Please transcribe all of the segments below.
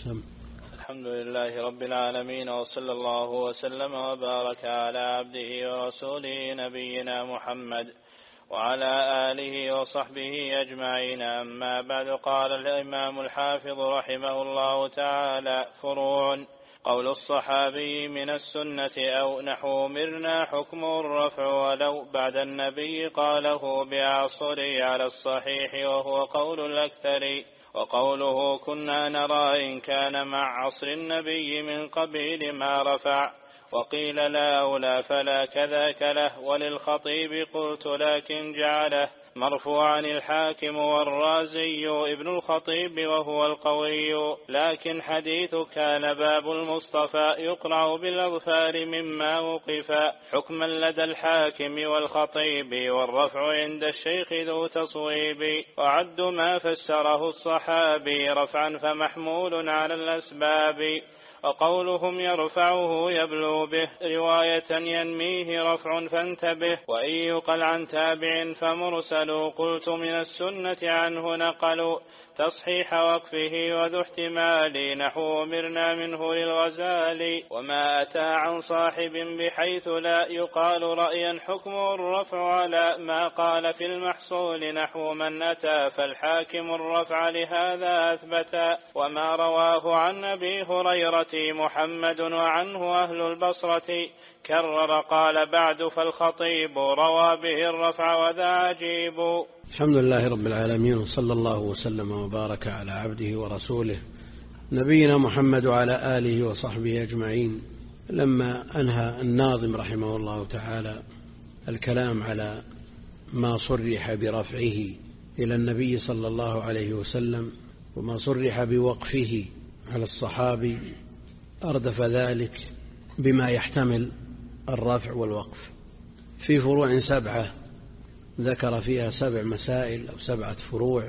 الحمد لله رب العالمين، وصلى الله وسلم وبارك على عبده ورسوله نبينا محمد وعلى آله وصحبه أجمعين. أما بعد، قال الإمام الحافظ رحمه الله تعالى: فروع. قول الصحابي من السنة أو نحو أمرنا حكمه الرفع ولو بعد النبي قاله بأعصري على الصحيح وهو قول الأكثر. وقوله كنا نرى إن كان مع عصر النبي من قبيل ما رفع، وقيل لا أولى فلا كذاك له. وللخطيب قلت لكن جعله مرفوعا الحاكم والرازي ابن الخطيب وهو القوي، لكن حديث كان باب المصطفى يقرع بالأظفار مما وقفا حكما لدى الحاكم والخطيب، والرفع عند الشيخ ذو تصويب. وعد ما فسره الصحابي رفعا فمحمول على الأسباب، وقولهم يرفعه يبلو به رواية ينميه رفع فانتبه. وإن يقل عن تابع فمرسل، قلت من السنة عنه نقلوا تصحيح وقفه وذو احتمال نحو أمرنا منه للغزالي. وما أتى عن صاحب بحيث لا يقال رأيا حكمه الرفع على ما قال في المحصول نحو من أتى، فالحاكم الرفع لهذا أثبتا. وما رواه عن أبي هريرة محمد وعنه أهل البصرة كرر قال بعد، فالخطيب روى به الرفع وذا عجيب. الحمد لله رب العالمين، وصلى الله وسلم وبارك على عبده ورسوله نبينا محمد وعلى آله وصحبه أجمعين. لما أنهى الناظم رحمه الله تعالى الكلام على ما صرح برفعه إلى النبي صلى الله عليه وسلم وما صرح بوقفه على الصحابي، أردف ذلك بما يحتمل الرفع والوقف في فروع 7 ذكر فيها 7 مسائل أو 7 فروع،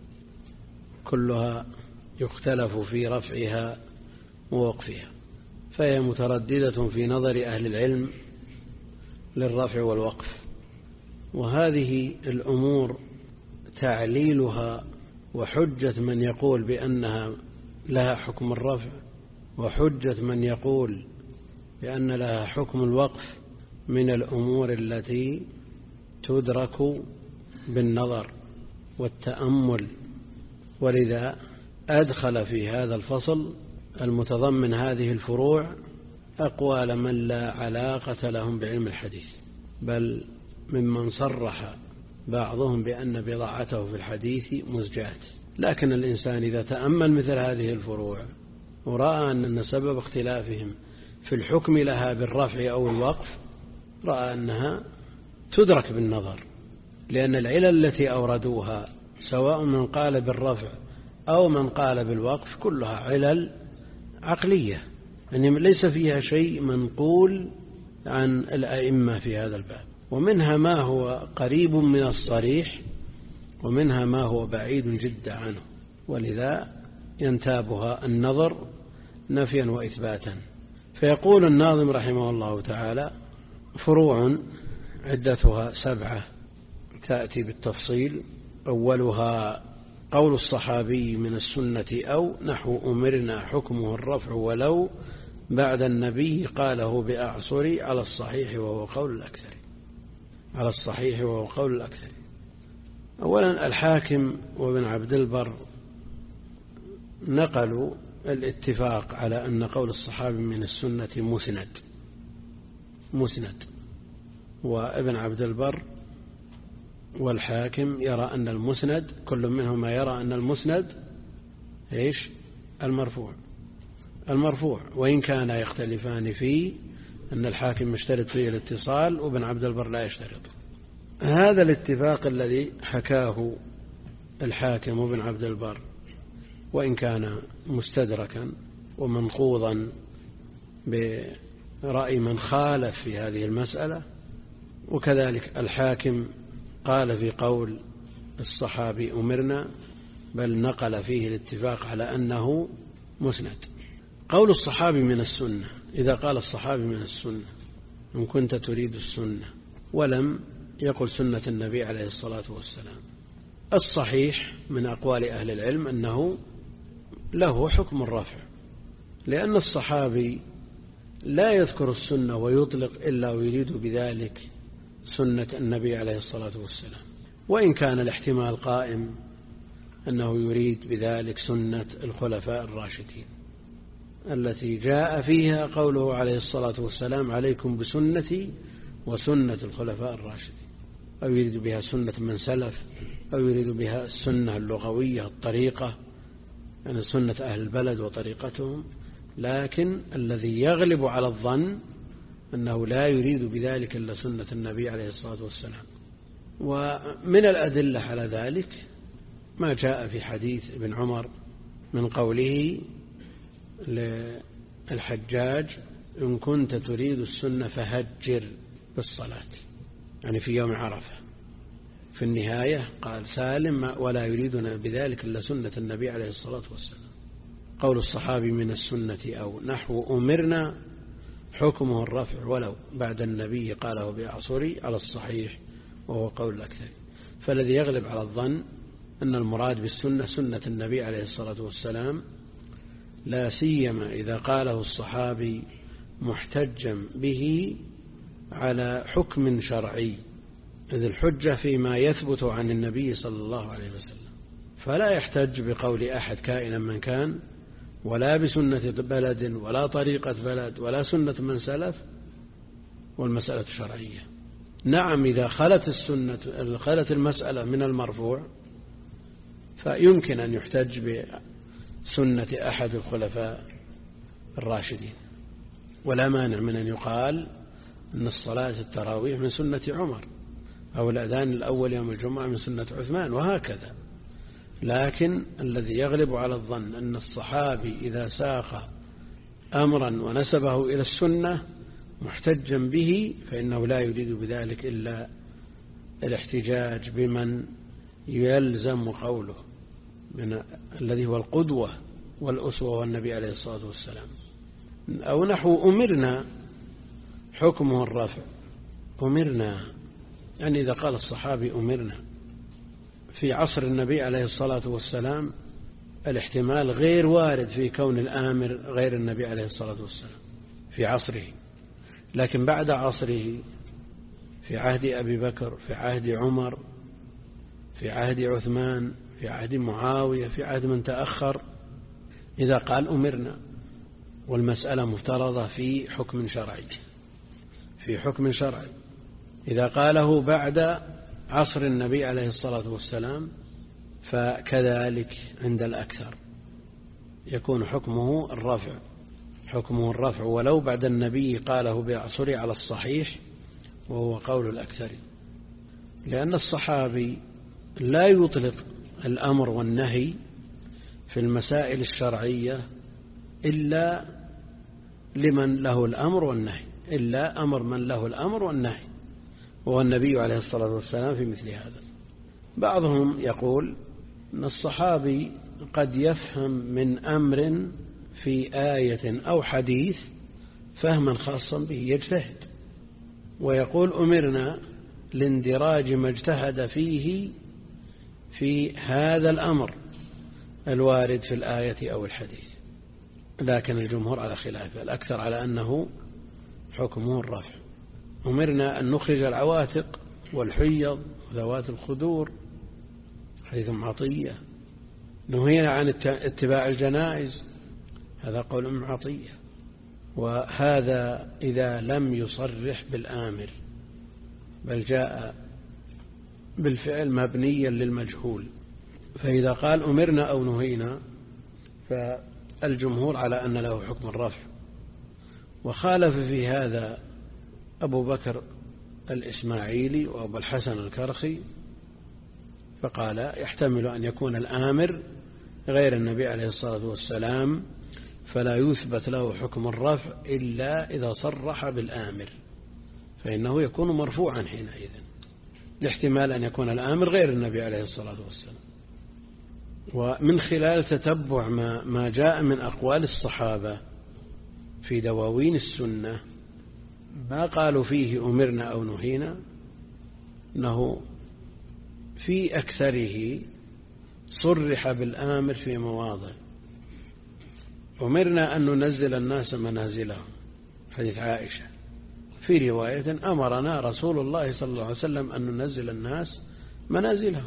كلها يختلف في رفعها ووقفها، فهي مترددة في نظر أهل العلم للرفع والوقف. وهذه الأمور تعليلها وحجة من يقول بأنها لها حكم الرفع، وحجة من يقول بأن لها حكم الوقف، من الأمور التي تدرك بالنظر والتأمل. ولذا أدخل في هذا الفصل المتضمن هذه الفروع أقوال من لا علاقة لهم بعلم الحديث، بل ممن صرح بعضهم بأن بضاعته في الحديث مزجات. لكن الإنسان إذا تأمل مثل هذه الفروع ورأى أن سبب اختلافهم في الحكم لها بالرفع أو الوقف، رأى أنها تدرك بالنظر، لأن العلل التي أوردوها سواء من قال بالرفع أو من قال بالوقف كلها علل عقلية، يعني ليس فيها شيء منقول عن الأئمة في هذا الباب، ومنها ما هو قريب من الصريح ومنها ما هو بعيد جدا عنه، ولذا ينتابها النظر نفيا وإثباتا. فيقول الناظم رحمه الله تعالى: فروع عدتها 7 تأتي بالتفصيل. أولها قول الصحابي من السنة أو نحو أمرنا حكمه الرفع ولو بعد النبي قاله بأعصري على الصحيح وهو قول الأكثر. على الصحيح وهو قول الأكثر. أولا الحاكم وابن عبد البر نقلوا الاتفاق على أن قول الصحابي من السنة مسند، وابن عبد البر والحاكم يرى أن المسند، كل منهما يرى أن المسند المرفوع، وإن كان يختلفان فيه أن الحاكم يشترط فيه الاتصال وابن عبد البر لا يشترط. هذا الاتفاق الذي حكاه الحاكم وابن عبد البر، وإن كان مستدركا ومنقوضا برأي من خالف في هذه المسألة، وكذلك الحاكم قال في قول الصحابي أمرنا، بل نقل فيه الاتفاق على أنه مسند. قول الصحابي من السنة، إذا قال الصحابي من السنة إن كنت تريد السنة ولم يقل سنة النبي عليه الصلاة والسلام، الصحيح من أقوال أهل العلم أنه له حكم الرفع، لأن الصحابي لا يذكر السنة ويطلق إلا ويريد بذلك سنة النبي عليه الصلاة والسلام، وإن كان الاحتمال قائم أنه يريد بذلك سنة الخلفاء الراشدين التي جاء فيها قوله عليه الصلاة والسلام: عليكم بسنتي وسنة الخلفاء الراشدين، أو يريد بها سنة من سلف، أو يريد بها السنة اللغوية الطريقة، يعني سنة أهل البلد وطريقتهم. لكن الذي يغلب على الظن أنه لا يريد بذلك إلا سنة النبي عليه الصلاة والسلام. ومن الأدلة على ذلك ما جاء في حديث ابن عمر من قوله للحجاج: إن كنت تريد السنة فهجر بالصلاة، يعني في يوم عرفة. في النهاية قال سالم: ولا يريدنا بذلك إلا سنة النبي عليه الصلاة والسلام. قول الصحابي من السنة أو نحو أمرنا حكمه الرفع ولو بعد النبي قاله بأعصري على الصحيح، وهو قول الأكثر. فالذي يغلب على الظن أن المراد بالسنة سنة النبي عليه الصلاة والسلام، لا سيما إذا قاله الصحابي محتجا به على حكم شرعي، إذ الحجة فيما يثبت عن النبي صلى الله عليه وسلم، فلا يحتج بقول أحد كائنا من كان، ولا بسنة بلد ولا طريقة بلد ولا سنة من سلف، والمسألة شرعية. نعم إذا خلت المسألة من المرفوع فيمكن أن يحتج بسنة أحد الخلفاء الراشدين، ولا مانع من أن يقال أن الصلاة التراويح من سنة عمر، أو الأذان الأول يوم الجمعة من سنة عثمان، وهكذا. لكن الذي يغلب على الظن أن الصحابي إذا ساق أمرا ونسبه إلى السنة محتجا به فإنه لا يريد بذلك إلا الاحتجاج بمن يلزم قوله من الذي هو القدوة والأسوة والنبي عليه الصلاة والسلام. أو نحو أمرنا حكمه الرفع. أمرنا يعني إذا قال الصحابي أمرنا في عصر النبي عليه الصلاة والسلام، الاحتمال غير وارد في كون الآمر غير النبي عليه الصلاة والسلام في عصره. لكن بعد عصره في عهد أبي بكر، في عهد عمر، في عهد عثمان، في عهد معاوية، في عهد من تأخر، إذا قال أمرنا والمسألة مفترضة في حكم شرعي، في حكم شرعي، إذا قاله بعد عصر النبي عليه الصلاة والسلام فكذلك عند الأكثر يكون حكمه الرفع، حكمه الرفع ولو بعد النبي قاله بعصره على الصحيح، وهو قول الأكثر. لأن الصحابي لا يطلق الأمر والنهي في المسائل الشرعية إلا لمن له الأمر والنهي، إلا أمر من له الأمر والنهي، وهو النبي عليه الصلاة والسلام في مثل هذا. بعضهم يقول أن الصحابي قد يفهم من أمر في آية أو حديث فهما خاصا به يجتهد، ويقول أمرنا لاندراج ما اجتهد فيه في هذا الأمر الوارد في الآية أو الحديث. لكن الجمهور على خلافه، الأكثر على أنه حكمه الرفع. أمرنا أن نخرج العواتق والحيض وذوات الخدور، حديث عطية. نهينا عن اتباع الجنائز، هذا قول أم عطية. وهذا إذا لم يصرح بالآمر بل جاء بالفعل مبنيا للمجهول. فإذا قال أمرنا أو نهينا فالجمهور على أن له حكم الرفع. وخالف في هذا أبو بكر الإسماعيلي وأبو الحسن الكرخي، فقال يحتمل أن يكون الآمر غير النبي عليه الصلاة والسلام، فلا يثبت له حكم الرفع إلا إذا صرح بالآمر، فإنه يكون مرفوعا حينئذ، لاحتمال أن يكون الآمر غير النبي عليه الصلاة والسلام. ومن خلال تتبع ما جاء من أقوال الصحابة في دواوين السنة، ما قالوا فيه أمرنا أو نهينا، أنه في أكثره صرح بالآمر في مواضع، أمرنا أن ننزل الناس منازلهم، حديث عائشة. في رواية أمرنا رسول الله صلى الله عليه وسلم أن ننزل الناس منازلهم،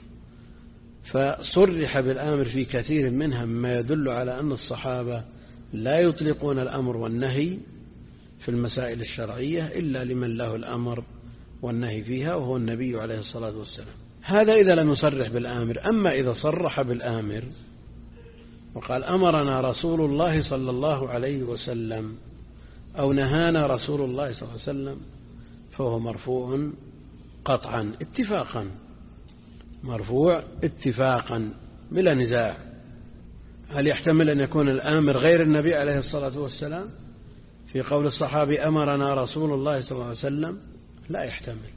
فصرح بالآمر في كثير منها مما يدل على أن الصحابة لا يطلقون الأمر والنهي في المسائل الشرعية إلا لمن له الأمر والنهي فيها، وهو النبي عليه الصلاة والسلام. هذا إذا لم يصرح بالآمر. أما إذا صرح بالآمر وقال أمرنا رسول الله صلى الله عليه وسلم أو نهانا رسول الله صلى الله عليه وسلم، فهو مرفوع قطعا اتفاقا، مرفوع اتفاقا بلا نزاع. هل يحتمل أن يكون الآمر غير النبي عليه الصلاة والسلام في قول الصحابي أمرنا رسول الله صلى الله عليه وسلم؟ لا يحتمل.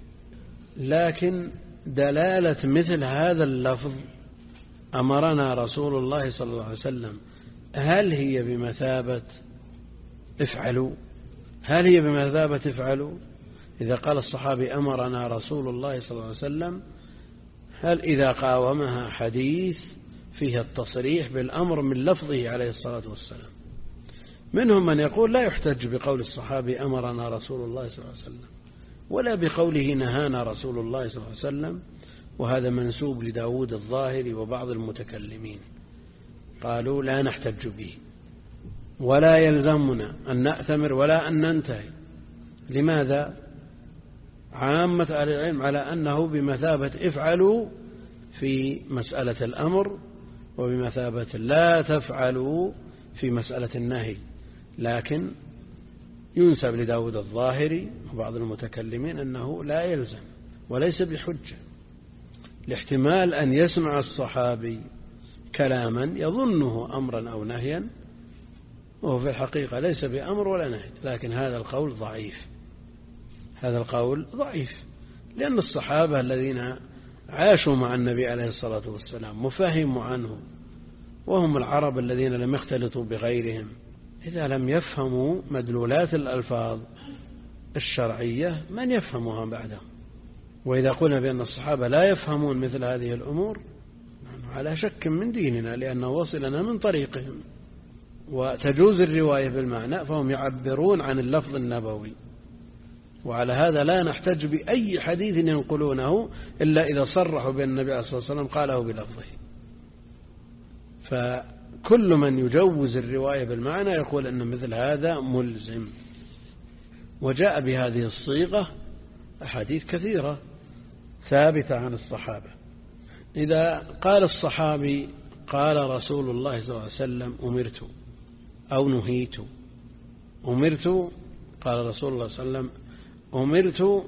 لكن دلالة مثل هذا اللفظ أمرنا رسول الله صلى الله عليه وسلم هل هي بمثابة افعلوا؟ هل هي بمثابة افعلوا؟ إذا قال الصحابي أمرنا رسول الله صلى الله عليه وسلم، هل إذا قاومها حديث فيه التصريح بالأمر من لفظه عليه الصلاة والسلام؟ منهم من يقول لا يحتج بقول الصحابي أمرنا رسول الله صلى الله عليه وسلم، ولا بقوله نهانا رسول الله صلى الله عليه وسلم، وهذا منسوب لداود الظاهري وبعض المتكلمين، قالوا لا نحتج به ولا يلزمنا أن نأتمر ولا أن ننتهي. لماذا؟ عامة أهل العلم على أنه بمثابة افعلوا في مسألة الأمر، وبمثابة لا تفعلوا في مسألة النهي. لكن ينسب لداود الظاهري وبعض المتكلمين أنه لا يلزم وليس بحجة، لاحتمال أن يسمع الصحابي كلاما يظنه أمرا أو نهيا وهو في الحقيقة ليس بأمر ولا نهي. لكن هذا القول ضعيف، هذا القول ضعيف، لأن الصحابة الذين عاشوا مع النبي عليه الصلاة والسلام مفهموا عنه، وهم العرب الذين لم يختلطوا بغيرهم، إذا لم يفهموا مدلولات الألفاظ الشرعية من يفهمها بعدهم؟ وإذا قلنا بأن الصحابة لا يفهمون مثل هذه الأمور على شك من ديننا، لأنه وصلنا من طريقهم. وتجوز الرواية بالمعنى، فهم يعبرون عن اللفظ النبوي، وعلى هذا لا نحتج بأي حديث ينقلونه إلا إذا صرحوا بأن النبي عليه الصلاة والسلام قاله بلفظه. فكل من يجوز الرواية بالمعنى يقول أن مثل هذا ملزم. وجاء بهذه الصيغة أحاديث كثيرة ثابتة عن الصحابة. إذا قال الصحابي قال رسول الله صلى الله عليه وسلم أمرت أو نهيت، أمرت قال رسول الله صلى الله عليه وسلم أمرت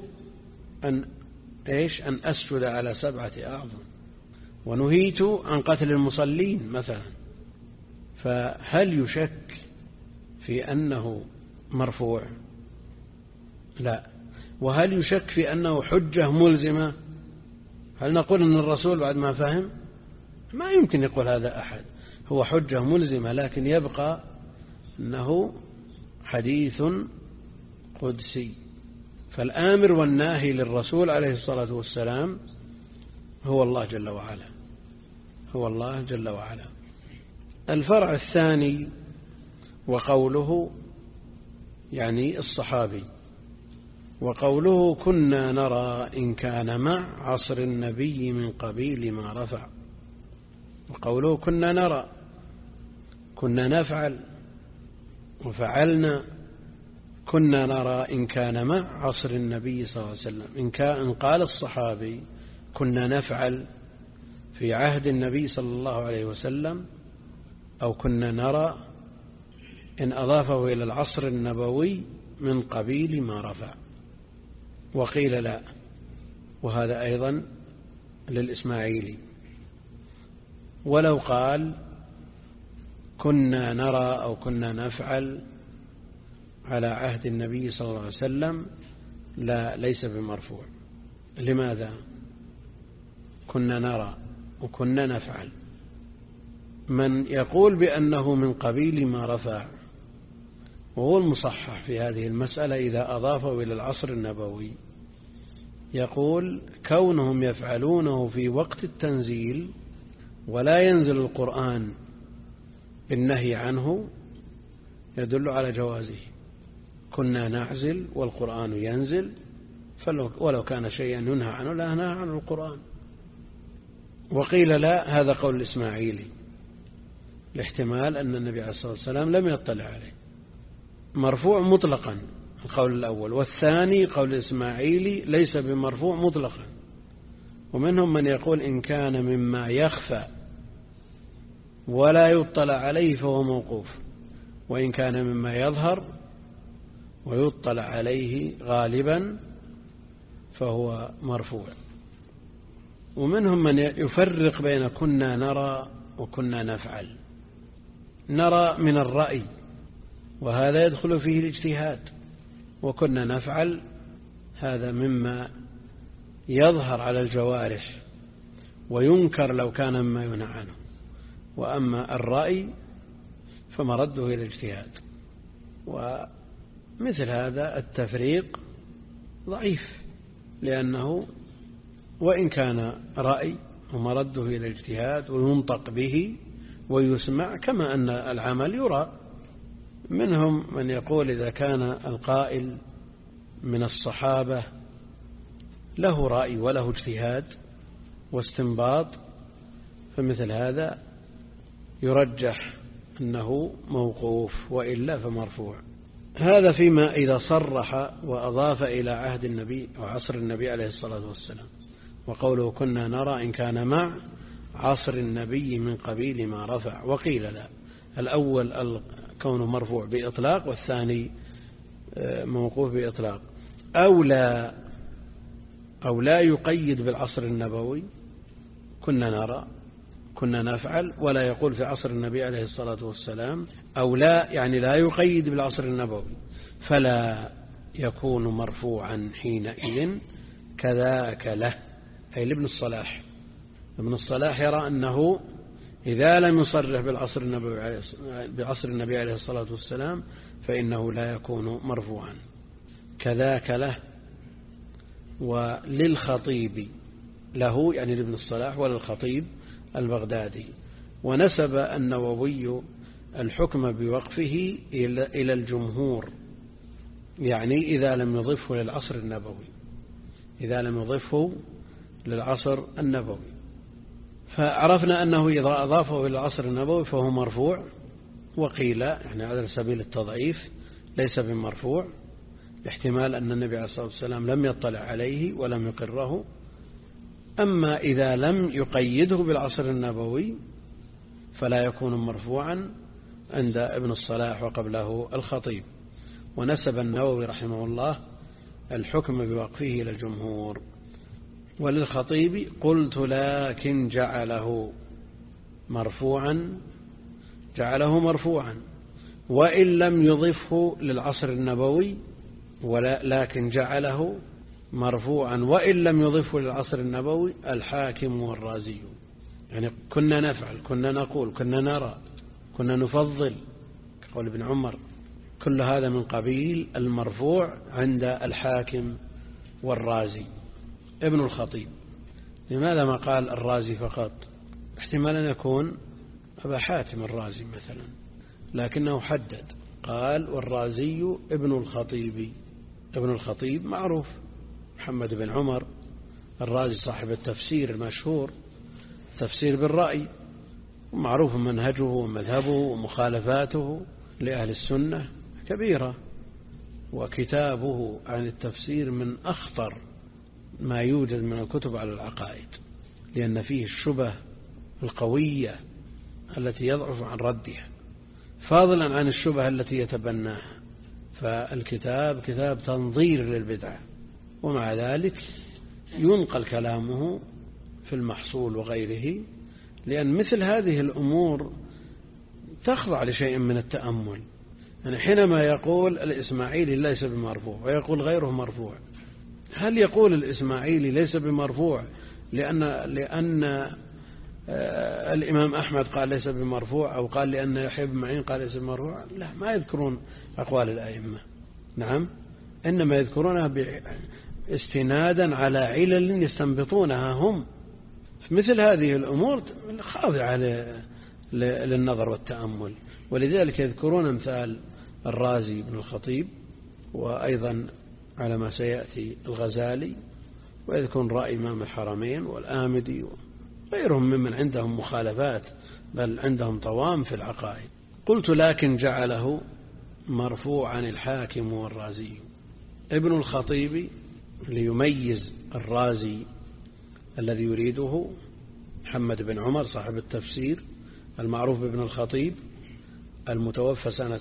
أن أسجد على 7 أعظم، ونهيت عن قتل المصلين مثلا، فهل يشك في أنه مرفوع؟ لا. وهل يشك في أنه حجة ملزمة؟ هل نقول أن الرسول بعد ما فهم؟ ما يمكن يقول هذا أحد. هو حجة ملزمة، لكن يبقى أنه حديث قدسي. فالآمر والناهي للرسول عليه الصلاة والسلام هو الله جل وعلا، هو الله جل وعلا. الفرع الثاني وقوله يعني الصحابي، وقوله كنا نرى إن كان مع عصر النبي من قبيل ما رفع. وقوله كنا نرى، كنا نفعل وفعلنا، كنا نرى إن كان مع عصر النبي صلى الله عليه وسلم. إن قال الصحابي كنا نفعل في عهد النبي صلى الله عليه وسلم، أو كنا نرى إن أضافه إلى العصر النبوي من قبيل ما رفع. وقيل لا، وهذا أيضا للإسماعيلي. ولو قال كنا نرى أو كنا نفعل على عهد النبي صلى الله عليه وسلم لا، ليس بمرفوع. لماذا؟ كنا نرى وكنا نفعل، من يقول بأنه من قبيل ما رفع، وهو المصحح في هذه المسألة إذا أضافه إلى العصر النبوي، يقول كونهم يفعلونه في وقت التنزيل ولا ينزل القرآن بالنهي عنه يدل على جوازه. كنا نعزل والقرآن ينزل، ولو كان شيئا ينهى عنه لا نهى عنه القرآن. وقيل لا، هذا قول الإسماعيلي، لاحتمال أن النبي عليه الصلاة والسلام لم يطلع عليه. مرفوع مطلقا القول الأول، والثاني قول الإسماعيلي ليس بمرفوع مطلقا. ومنهم من يقول إن كان مما يخفى ولا يطلع عليه فهو موقوف، وإن كان مما يظهر ويطلع عليه غالبا فهو مرفوع. ومنهم من يفرق بين كنا نرى وكنا نفعل. نرى من الرأي وهذا يدخل فيه الاجتهاد، وكنا نفعل هذا مما يظهر على الجوارح وينكر لو كان مما ينهى عنه. وأما الرأي فمرده إلى الاجتهاد. ومثل هذا التفريق ضعيف، لأنه وإن كان رأي ومرده إلى الاجتهاد وينطق به ويسمع، كما أن العمل يرى. منهم من يقول إذا كان القائل من الصحابة له رأي وله اجتهاد واستنباط، فمثل هذا يرجح أنه موقوف، وإلا فمرفوع. هذا فيما إذا صرح وأضاف إلى عهد النبي وعصر النبي عليه الصلاة والسلام. وقوله كنا نرى إن كان مع عصر النبي من قبيل ما رفع. وقيل لا، الأول كونه مرفوع بإطلاق، والثاني موقوف بإطلاق. أو لا يقيد بالعصر النبوي، كنا نرى كنا نفعل، ولا يقول في عصر النبي عليه الصلاة والسلام. أو لا يعني لا يقيد بالعصر النبوي، فلا يكون مرفوعا حينئذ كذاك له، أي لابن الصلاح. ابن الصلاح يرى أنه إذا لم يصرح بعصر النبي عليه الصلاة والسلام فإنه لا يكون مرفوعا. كذاك له. وللخطيب، له يعني لابن الصلاح، وللخطيب البغدادي. ونسب النووي الحكم بوقفه إلى الجمهور، يعني إذا لم يضفه للعصر النبوي، إذا لم يضفه للعصر النبوي. فعرفنا أنه إذا أضافه إلى العصر النبوي فهو مرفوع. وقيل يعني على سبيل التضعيف ليس بمرفوع، لاحتمال أن النبي عليه الصلاة والسلام لم يطلع عليه ولم يقره. أما إذا لم يقيده بالعصر النبوي فلا يكون مرفوعا عند ابن الصلاح وقبله الخطيب. ونسب النووي رحمه الله الحكم بوقفه إلى الجمهور. وللخطيب قلت لكن جعله مرفوعا وإن لم يضفه للعصر النبوي، لكن جعله مرفوعا وإن لم يضفه للعصر النبوي الحاكم والرازي. يعني كنا نفعل، كنا نقول، كنا نرى، كنا نفضل، كقول ابن عمر. كل هذا من قبيل المرفوع عند الحاكم والرازي. ابن الخطيب لماذا ما قال الرازي فقط؟ احتمال أن يكون أبا حاتم الرازي مثلا، لكنه حدد قال والرازي ابن الخطيب. ابن الخطيب معروف، محمد بن عمر الرازي صاحب التفسير المشهور، تفسير بالرأي، ومعروف منهجه ومذهبه ومخالفاته لأهل السنة كبيرة. وكتابه عن التفسير من أخطر ما يوجد من الكتب على العقائد، لأن فيه الشبه القوية التي يضعف عن ردها، فاضلا عن الشبه التي يتبناها. فالكتاب كتاب تنظير للبدعة، ومع ذلك ينقل كلامه في المحصول وغيره، لأن مثل هذه الأمور تخضع لشيء من التأمل. يعني حينما يقول الإسماعيلي ليس بمرفوع ويقول غيره مرفوع، هل يقول الإسماعيلي ليس بمرفوع لأن الإمام أحمد قال ليس بمرفوع، أو قال لأن يحيى بن معين قال ليس بمرفوع؟ لا، ما يذكرون أقوال الأئمة، نعم، إنما يذكرونها استنادا على علل يستنبطونها هم. مثل هذه الأمور خاضعة للنظر والتأمل، ولذلك يذكرون مثال الرازي بن الخطيب، وأيضا على ما سيأتي الغزالي، ويذكر رأي إمام الحرمين والآمدي وغيرهم ممن عندهم مخالفات، بل عندهم طوام في العقائد. قلت لكن جعله مرفوعا الحاكم والرازي. ابن الخطيب ليميز الرازي الذي يريده محمد بن عمر صاحب التفسير المعروف بابن الخطيب، المتوفى سنة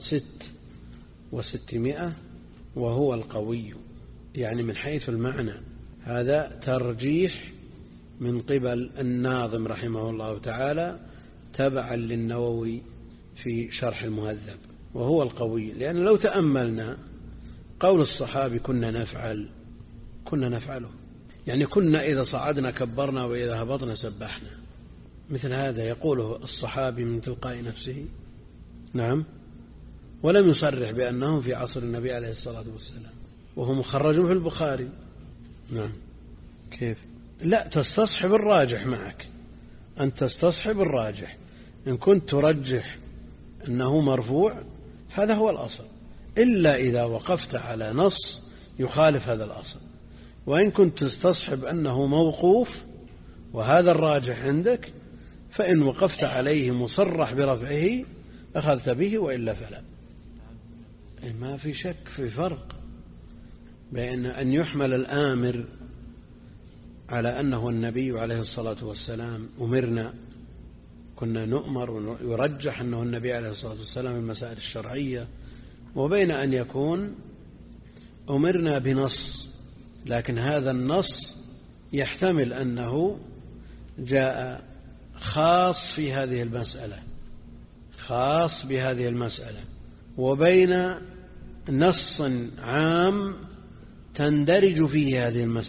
600، وهو القوي، يعني من حيث المعنى. هذا ترجيح من قبل الناظم رحمه الله تعالى تبعا للنووي في شرح المهذب، وهو القوي. لأن لو تأملنا قول الصحابي كنا نفعله، يعني كنا إذا صعدنا كبرنا وإذا هبطنا سبحنا، مثل هذا يقوله الصحابي من تلقاء نفسه. نعم، ولم يصرح بأنه في عصر النبي عليه الصلاة والسلام، وهو مخرج في البخاري. نعم. كيف؟ لا، تستصحب الراجح معك، أن تستصحب الراجح. إن كنت ترجح أنه مرفوع هذا هو الأصل، إلا إذا وقفت على نص يخالف هذا الأصل. وإن كنت تستصحب أنه موقوف وهذا الراجح عندك، فإن وقفت عليه مصرح برفعه أخذت به، وإلا فلا. ما في شك، في فرق بين أن يحمل الآمر على أنه النبي عليه الصلاة والسلام، أمرنا، كنا نؤمر، ويرجح أنه النبي عليه الصلاة والسلام المسائل الشرعية، وبين أن يكون أمرنا بنص، لكن هذا النص يحتمل أنه جاء خاص في هذه المسألة، خاص بهذه المسألة، وبين نص عام تندرج فيه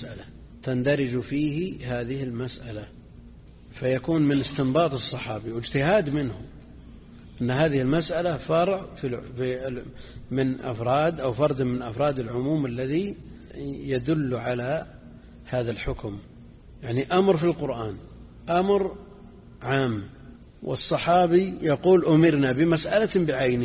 هذه المسألة، فيكون من استنباط الصحابي واجتهاد منه أن هذه المسألة فرع من أفراد أو فرد من أفراد العموم الذي يدل على هذا الحكم. يعني أمر في القرآن أمر عام، والصحابي يقول أمرنا بمسألة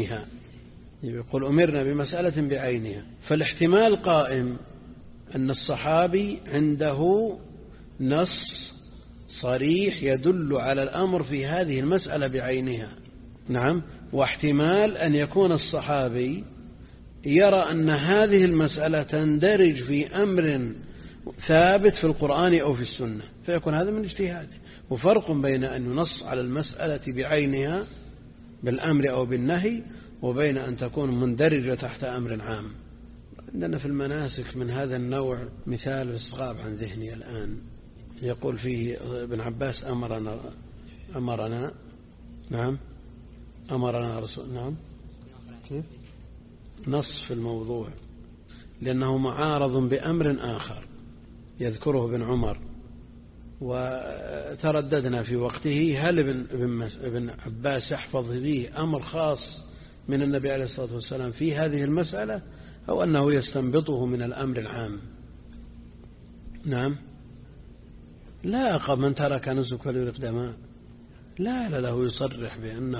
بعينها، فالاحتمال قائم أن الصحابي عنده نص صريح يدل على الأمر في هذه المسألة بعينها. نعم. واحتمال أن يكون الصحابي يرى أن هذه المسألة تندرج في أمر ثابت في القرآن أو في السنة، فيكون هذا من اجتهاده. وفرق بين أن ينص على المسألة بعينها بالأمر أو بالنهي، وبين أن تكون مندرجة تحت أمر عام. عندنا في المناسك من هذا النوع مثال إسقاط عن ذهني الآن، يقول فيه ابن عباس أمرنا نعم، أمرنا رسول. نعم. كيف؟ نص في الموضوع، لأنه معارض بأمر آخر يذكره ابن عمر، وترددنا في وقته هل ابن عباس يحفظ به أمر خاص من النبي عليه الصلاة والسلام في هذه المسألة، أو أنه يستنبطه من الأمر العام. نعم. لا، قد من ترك نسك فليرق دماء، لا له يصرح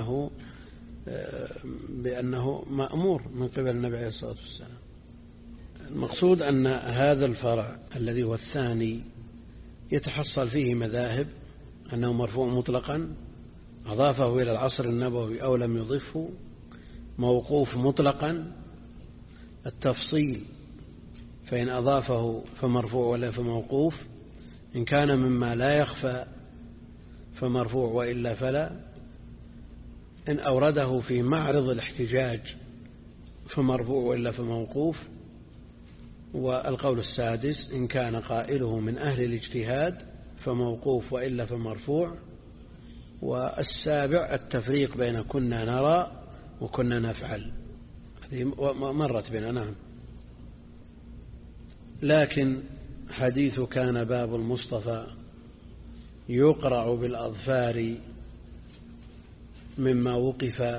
بأنه مأمور من قبل النبي عليه الصلاة والسلام. المقصود أن هذا الفرع الذي هو الثاني يتحصل فيه مذاهب، أنه مرفوع مطلقا أضافه إلى العصر النبوي أو لم يضفه، موقوف مطلقا، التفصيل فإن أضافه فمرفوع ولا فموقوف، إن كان مما لا يخفى فمرفوع وإلا فلا، إن أورده في معرض الاحتجاج فمرفوع وإلا فموقوف، والقول السادس إن كان قائله من أهل الاجتهاد فموقوف وإلا فمرفوع، والسابع التفريق بين كنا نرى وكنا نفعل، هذه مرت بنا. نعم. لكن حديث كان باب المصطفى يقرع بالأظفار مما وقف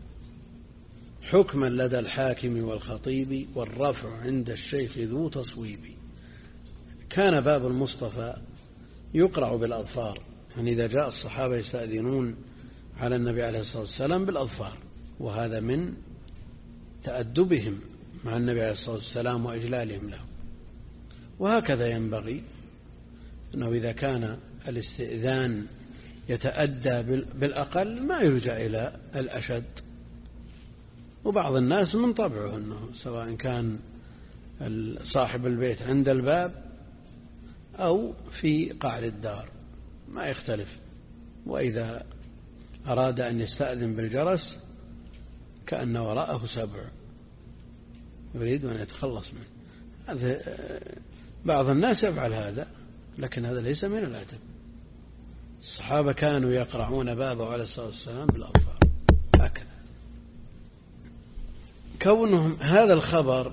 حكما لدى الحاكم والخطيب، والرفع عند الشيخ ذو تصويب. كان باب المصطفى يقرع بالأظفار، يعني إذا جاء الصحابة يستأذنون على النبي عليه الصلاة والسلام بالأظفار، وهذا من تأدبهم مع النبي عليه الصلاة والسلام وإجلالهم له. وهكذا ينبغي أنه إذا كان الاستئذان يتأدى بالأقل ما يلجأ إلى الأشد. وبعض الناس من طبعه أنه سواء كان صاحب البيت عند الباب أو في قعر الدار ما يختلف، وإذا أراد أن يستأذن بالجرس كأن وراءه سبع يريد أن يتخلص منه. بعض الناس يفعل هذا، لكن هذا ليس من الأدب. الصحابة كانوا يقرعون بابه عليه الصلاة والسلام بالأظفار هكذا. كونهم هذا الخبر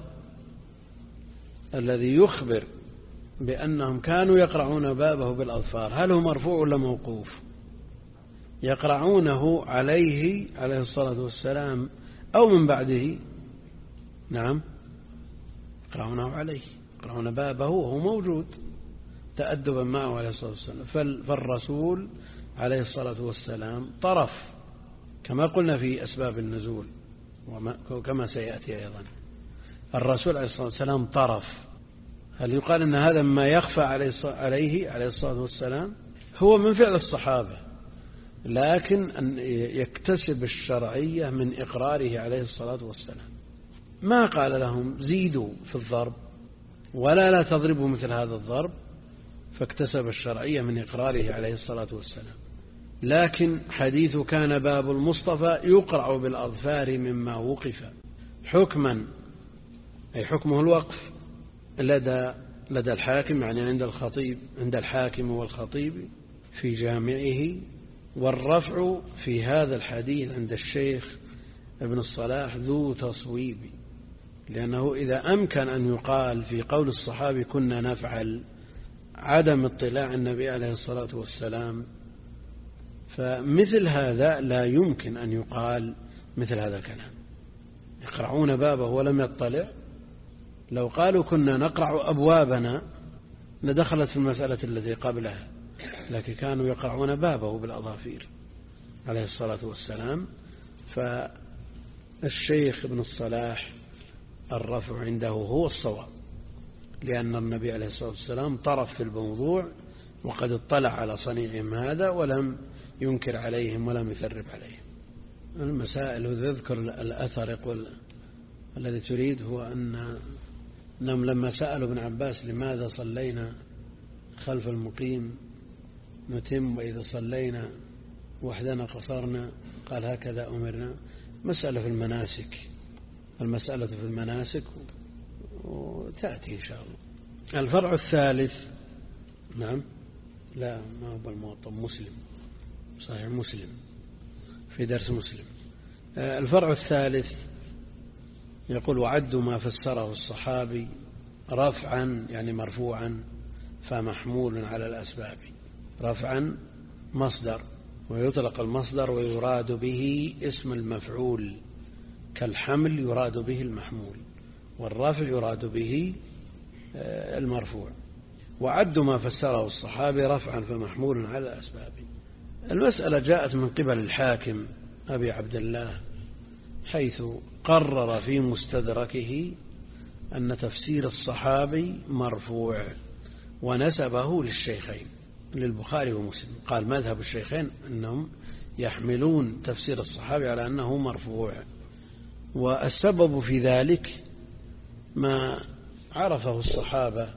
الذي يخبر بأنهم كانوا يقرعون بابه بالأظفار هل هو مرفوع ولا موقوف؟ يقرعونه عليه الصلاة والسلام أو من بعده؟ نعم، يقرعونه عليه، يقرعون بابه وهو موجود تأدبا معه عليه الصلاة والسلام. فالرسول عليه الصلاة والسلام طرف كما قلنا في أسباب النزول وكما سيأتي أيضا. الرسول عليه الصلاة والسلام طرف. هل يقال أن هذا ما يخفى عليه الصلاة والسلام؟ هو من فعل الصحابة، لكن أن يكتسب الشرعية من إقراره عليه الصلاة والسلام. ما قال لهم زيدوا في الضرب ولا لا تضربوا مثل هذا الضرب، فاكتسب الشرعية من إقراره عليه الصلاة والسلام. لكن حديث كان باب المصطفى يقرع بالأظفار مما وقف حكما، أي حكمه الوقف لدى الحاكم، يعني عند الحاكم والخطيب في جامعه، والرفع في هذا الحديث عند الشيخ ابن الصلاح ذو تصويب، لأنه إذا أمكن أن يقال في قول الصحابي كنا نفعل عدم اطلاع النبي عليه الصلاة والسلام، فمثل هذا لا يمكن أن يقال مثل هذا الكلام. يقرعون بابه ولم يطلع، لو قالوا كنا نقرع أبوابنا لدخلت في المسألة التي قبلها، لكن كانوا يقرعون بابه بالأظافير عليه الصلاة والسلام. فالشيخ ابن الصلاح الرفع عنده هو الصواب، لأن النبي عليه الصلاة والسلام طرف في الموضوع وقد اطلع على صنيعهم هذا ولم ينكر عليهم ولم يثرب عليهم. المسائل يذكر الأثر الذي تريد هو أنهم لما سألوا ابن عباس لماذا صلينا خلف المقيم نتم وإذا صلينا وحدنا قصرنا، قال هكذا أمرنا. مسألة في المناسك، المسألة في المناسك وتأتي إن شاء الله. الفرع الثالث، نعم لا ما هو الموطن، مسلم، صحيح مسلم في درس مسلم. الفرع الثالث يقول وعد ما فسره الصحابي رفعا يعني مرفوعا فمحمول على الأسباب. رفعا مصدر ويطلق المصدر ويراد به اسم المفعول، كالحمل يراد به المحمول، والرفع يراد به المرفوع. وعد ما فسره الصحابي رفعا فمحمول على الأسباب. المسألة جاءت من قبل الحاكم أبي عبد الله، حيث قرر في مستدركه أن تفسير الصحابي مرفوع ونسبه للشيخين للبخاري ومسلم. قال مذهب الشيخين أنهم يحملون تفسير الصحابي على أنه مرفوع، والسبب في ذلك ما عرفه الصحابة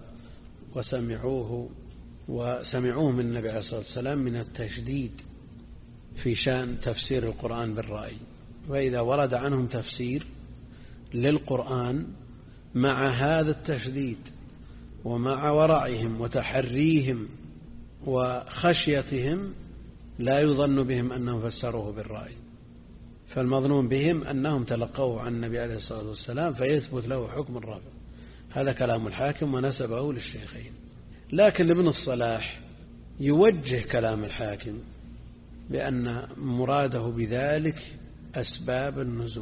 وسمعوه من النبي عليه الصلاة والسلام من التشديد في شأن تفسير القرآن بالرأي. وإذا ورد عنهم تفسير للقرآن مع هذا التشديد ومع ورعهم وتحريهم وخشيتهم لا يظن بهم أنهم فسروه بالرأي، فالمظنون بهم أنهم تلقوه عن النبي عليه الصلاة والسلام فيثبت له حكم الرفع. هذا كلام الحاكم ونسبه للشيخين. لكن ابن الصلاح يوجه كلام الحاكم بأن مراده بذلك أسباب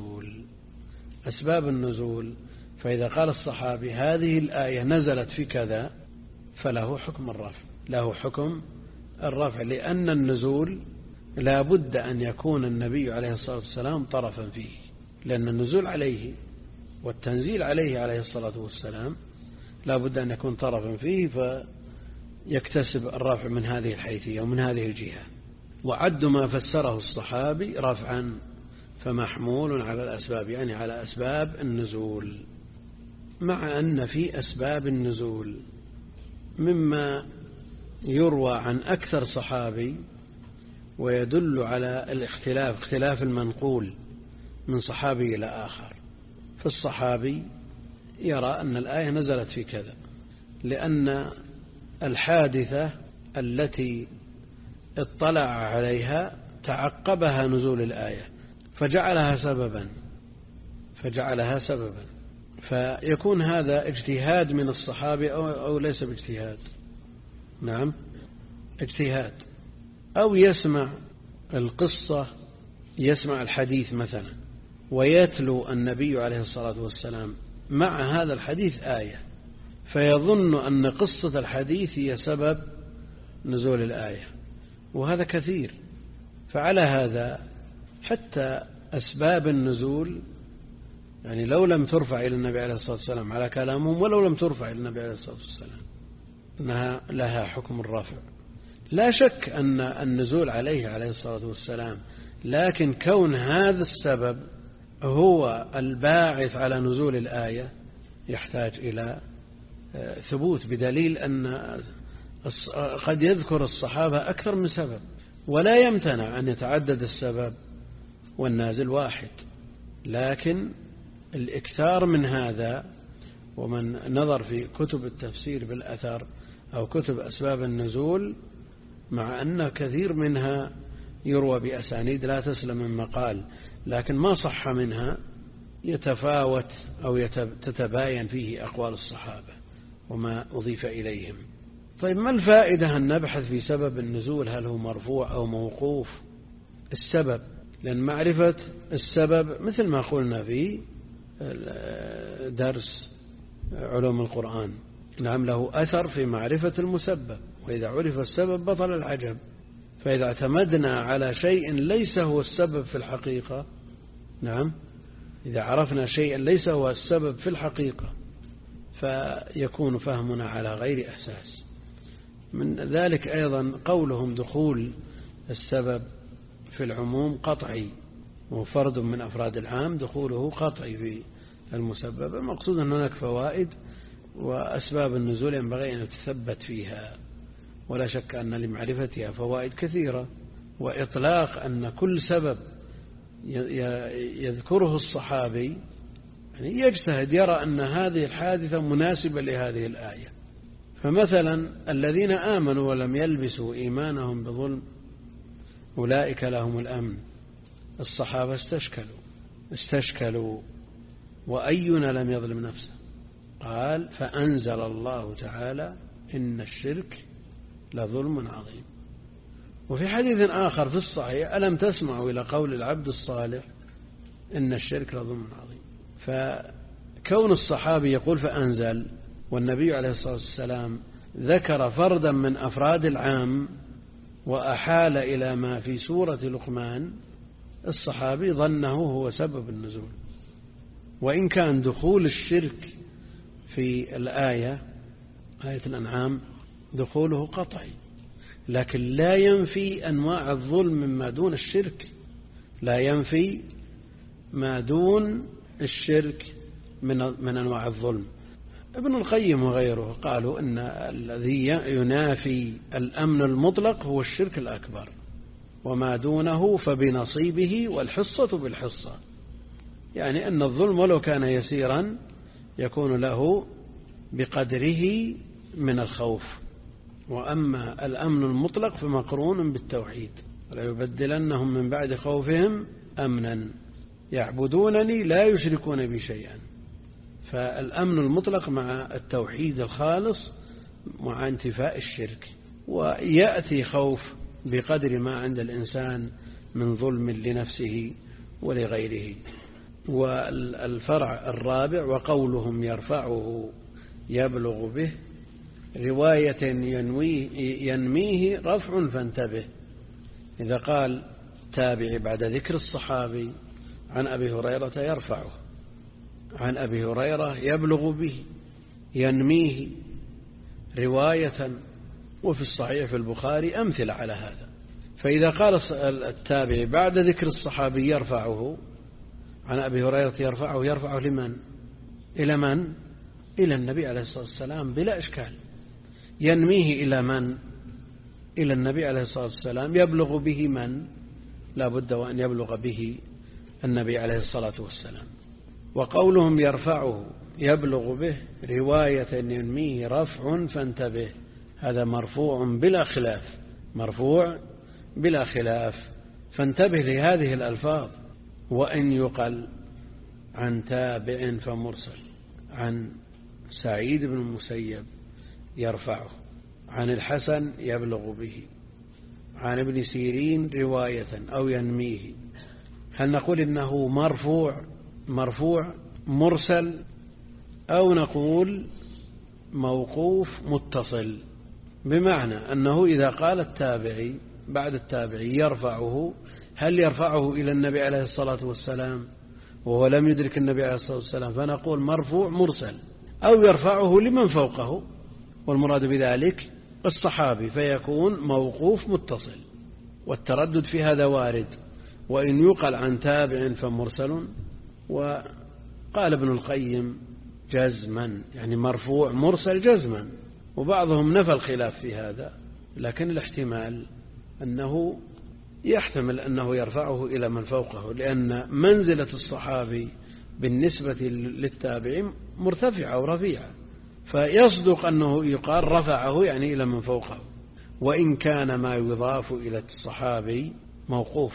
النزول. فإذا قال الصحابي هذه الآية نزلت في كذا فله حكم الرفع، له حكم الرفع، لأن النزول لا بد أن يكون النبي عليه الصلاة والسلام طرفا فيه، لأن النزول عليه والتنزيل عليه الصلاة والسلام لا بد أن يكون طرفا فيه فيكتسب الرفع من هذه الحيثية ومن هذه الجهة. وعد ما فسره الصحابي رفعا فمحمول على الأسباب، يعني على أسباب النزول، مع أن في أسباب النزول مما يروى عن أكثر صحابي ويدل على اختلاف المنقول من صحابي إلى آخر. فالصحابي يرى أن الآية نزلت في كذا لأن الحادثة التي اطلع عليها تعقبها نزول الآية فجعلها سببا، فيكون هذا اجتهاد من الصحابي أو ليس باجتهاد؟ نعم اجتهاد. أو يسمع القصة، يسمع الحديث مثلا ويتلو النبي عليه الصلاة والسلام مع هذا الحديث آية فيظن أن قصة الحديث هي سبب نزول الآية، وهذا كثير. فعلى هذا حتى أسباب النزول يعني لو لم ترفع إلى النبي عليه الصلاة والسلام على كلامهم، ولو لم ترفع إلى النبي عليه الصلاة والسلام أنها لها حكم الرفع. لا شك أن النزول عليه الصلاة والسلام، لكن كون هذا السبب هو الباعث على نزول الآية يحتاج إلى ثبوت، بدليل أن قد يذكر الصحابة أكثر من سبب، ولا يمتنع أن يتعدد السبب والنازل واحد. لكن الإكثار من هذا، ومن نظر في كتب التفسير بالأثر أو كتب أسباب النزول، مع أن كثير منها يروى بأسانيد لا تسلم من مقال، لكن ما صح منها يتفاوت أو تتباين فيه أقوال الصحابة وما أضيف إليهم. طيب ما الفائدة أن نبحث في سبب النزول هل هو مرفوع أو موقوف؟ السبب، لأن معرفة السبب مثل ما قلنا في درس علوم القرآن، نعم له أثر في معرفة المسبب، وإذا عرف السبب بطل العجب. فإذا اعتمدنا على شيء ليس هو السبب في الحقيقة، نعم إذا عرفنا شيئا ليس هو السبب في الحقيقة فيكون فهمنا على غير أساس. من ذلك أيضا قولهم دخول السبب في العموم قطعي، وفرد من أفراد العام دخوله قطعي في المسبب. المقصود أن هناك فوائد، وأسباب النزول ينبغي أن تثبت فيها، ولا شك أن لمعرفتها فوائد كثيرة. وإطلاق أن كل سبب يذكره الصحابي يعني يجتهد، يرى أن هذه الحادثة مناسبة لهذه الآية. فمثلا الذين آمنوا ولم يلبسوا إيمانهم بظلم أولئك لهم الأمن، الصحابة استشكلوا وأينا لم يظلم نفسه؟ قال فأنزل الله تعالى إن الشرك لظلم عظيم. وفي حديث آخر في الصحيح ألم تسمعوا إلى قول العبد الصالح إن الشرك لظلم عظيم. فكون الصحابي يقول فأنزل، والنبي عليه الصلاة والسلام ذكر فردا من أفراد العام وأحال إلى ما في سورة لقمان، الصحابي ظنه هو سبب النزول. وإن كان دخول الشرك في الآية آية الأنعام دخوله قطعي، لكن لا ينفي أنواع الظلم مما دون الشرك، لا ينفي ما دون الشرك من أنواع الظلم. ابن القيم وغيره قالوا أن الذي ينافي الأمن المطلق هو الشرك الأكبر، وما دونه فبنصيبه والحصة بالحصة، يعني أن الظلم ولو كان يسيرا يكون له بقدره من الخوف. وأما الأمن المطلق فمقرون بالتوحيد، ولا يبدلنهم من بعد خوفهم أمنا يعبدونني لا يشركون بي شيئا. فالأمن المطلق مع التوحيد الخالص مع انتفاء الشرك. ويأتي خوف بقدر ما عند الإنسان من ظلم لنفسه ولغيره. والفرع الرابع وقولهم يرفعه يبلغ به رواية ينميه رفع فانتبه. إذا قال تابع بعد ذكر الصحابي عن أبي هريرة يرفعه، عن أبي هريرة يبلغ به ينميه رواية. وفي الصحيح في البخاري أمثلة على هذا. فإذا قال التابعي بعد ذكر الصحابي يرفعه عن أبي هريرة يرفعه لمن؟ إلى من؟ إلى النبي عليه الصلاة والسلام بلا إشكال. ينميه إلى من؟ إلى النبي عليه الصلاة والسلام. يبلغ به من؟ لا بد وأن يبلغ به النبي عليه الصلاة والسلام. وقولهم يرفعه يبلغ به رواية ينميه رفع فانتبه، هذا مرفوع بلا خلاف، مرفوع بلا خلاف، فانتبه لهذه الألفاظ. وإن يقل عن تابع فمرسل، عن سعيد بن المسيب يرفعه، عن الحسن يبلغ به، عن ابن سيرين رواية أو ينميه، هل نقول إنه مرفوع مرسل أو نقول موقوف متصل؟ بمعنى أنه إذا قال التابعي بعد التابعي يرفعه، هل يرفعه إلى النبي عليه الصلاة والسلام وهو لم يدرك النبي عليه الصلاة والسلام فنقول مرفوع مرسل، أو يرفعه لمن فوقه والمراد بذلك الصحابي فيكون موقوف متصل. والتردد في هذا وارد. وإن يقل عن تابع فمرسل. وقال ابن القيم جزما، يعني مرفوع مرسل جزما، وبعضهم نفى الخلاف في هذا، لكن الاحتمال أنه يحتمل أنه يرفعه إلى من فوقه، لأن منزلة الصحابي بالنسبة للتابع مرتفعة ورفيعة، فيصدق أنه يقال رفعه يعني إلى من فوقه، وإن كان ما يضاف إلى الصحابي موقوف.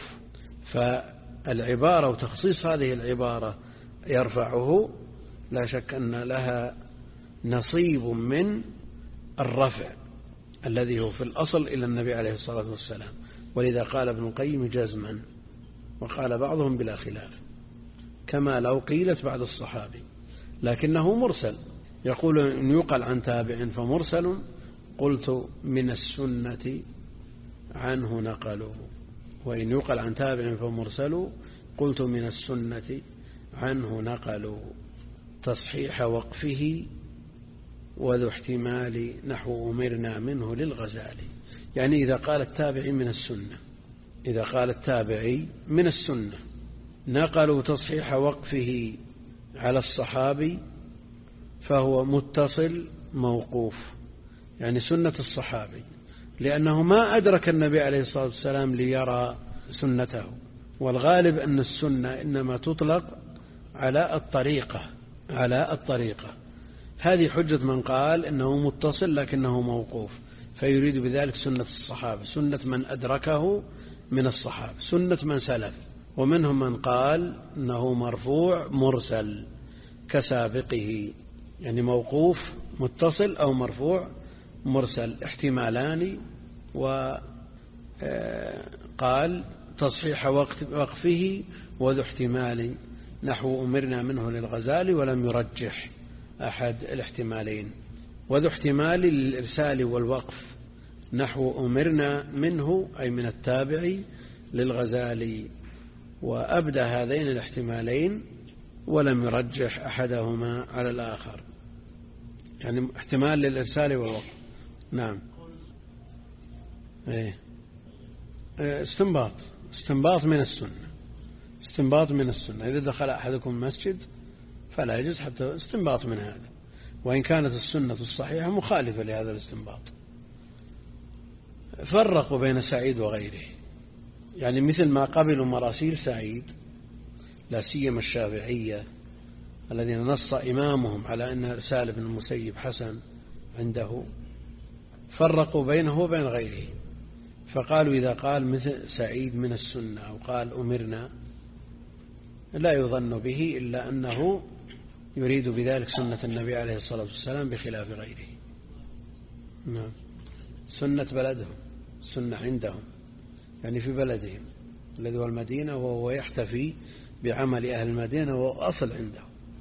فالعبارة وتخصيص هذه العبارة يرفعه لا شك أن لها نصيب من الرفع الذي هو في الأصل إلى النبي عليه الصلاة والسلام. ولذا قال ابن القيم جزما، وقال بعضهم بلا خلاف، كما لو قيلت بعد الصحابي، لكنه مرسل. يقول إن يقل عن تابع فمرسل، قلت من السنة عنه نقله. وإن يقل عن تابع فمرسل، قلت من السنة عنه نقله، تصحيح وقفه وذو احتمال نحو أمرنا منه للغزالي. يعني إذا قال التابعي من السنة، إذا قال التابعي من السنة نقلوا تصحيح وقفه على الصحابي فهو متصل موقوف، يعني سنة الصحابي، لأنه ما أدرك النبي عليه الصلاة والسلام ليرى سنته. والغالب أن السنة إنما تطلق على الطريقة. هذه حجة من قال إنه متصل لكنه موقوف، فيريد بذلك سنة الصحابة، سنة من أدركه من الصحابة، سنة من سلف. ومنهم من قال إنه مرفوع مرسل كسابقه، يعني موقوف متصل أو مرفوع مرسل احتمالان. وقال تصحيح وقفه وذو احتمال نحو أمرنا منه للغزالي، ولم يرجح أحد الاحتمالين. وذو احتمال للإرسال والوقف نحو أمرنا منه أي من التابع للغزالي، وأبدى هذين الاحتمالين ولم يرجح أحدهما على الآخر، يعني احتمال للإرسال والوقف. نعم. استنباط من السنة. إذا دخل أحدكم مسجد فلا يجوز حتى استنباط من هذا، وإن كانت السنة الصحيحة مخالفة لهذا الاستنباط. فرقوا بين سعيد وغيره، يعني مثل ما قبلوا مراسيل سعيد، لا سيما الشافعية الذين نص إمامهم على أن إرسال ابن المسيب حسن عنده، فرقوا بينه وبين غيره، فقالوا إذا قال مثل سعيد من السنة أو قال أمرنا لا يظن به إلا أنه يريد بذلك سنة النبي عليه الصلاة والسلام بخلاف غيره. نعم. سنة بلدهم، سنة عندهم، يعني في بلدهم الذي هو المدينة، وهو يحتفي بعمل أهل المدينة وهو أصل عنده.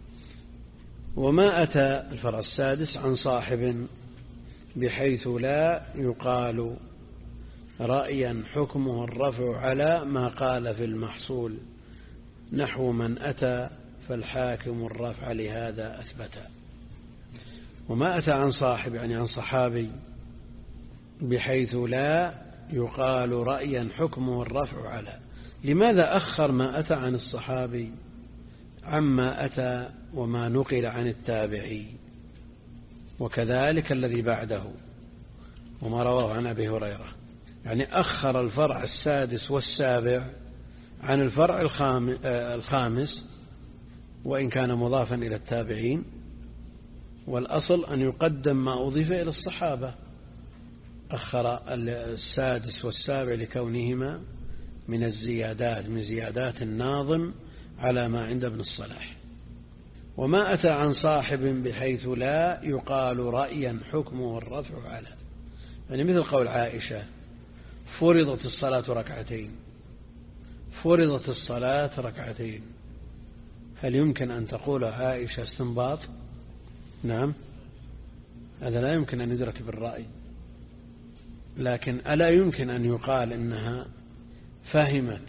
وما أتى الفرع السادس عن صاحب بحيث لا يقال رأيا حكمه الرفع على ما قال في المحصول، نحو من أتى فالحاكم الرفع لهذا أثبت. وما أتى عن صاحب يعني عن صحابي بحيث لا يقال رأيا حكمه الرفع على. لماذا أخر ما أتى عن الصحابي عما أتى وما نقل عن التابعي؟ وكذلك الذي بعده وما رواه عن أبي هريرة، يعني أخر الفرع السادس والسابع عن الفرع الخامس وإن كان مضافا إلى التابعين، والأصل أن يقدم ما أضيف إلى الصحابة. أخر السادس والسابع لكونهما من الزيادات، من زيادات الناظم على ما عند ابن الصلاح. وما أتى عن صاحب بحيث لا يقال رأيا حكمه الرفع على، يعني مثل قول عائشة فرضت الصلاة ركعتين، فرضت الصلاة ركعتين، هل يمكن أن تقول عائشة استنباط؟ نعم، هذا لا يمكن أن يدرك بالرأي. لكن ألا يمكن أن يقال إنها فهمت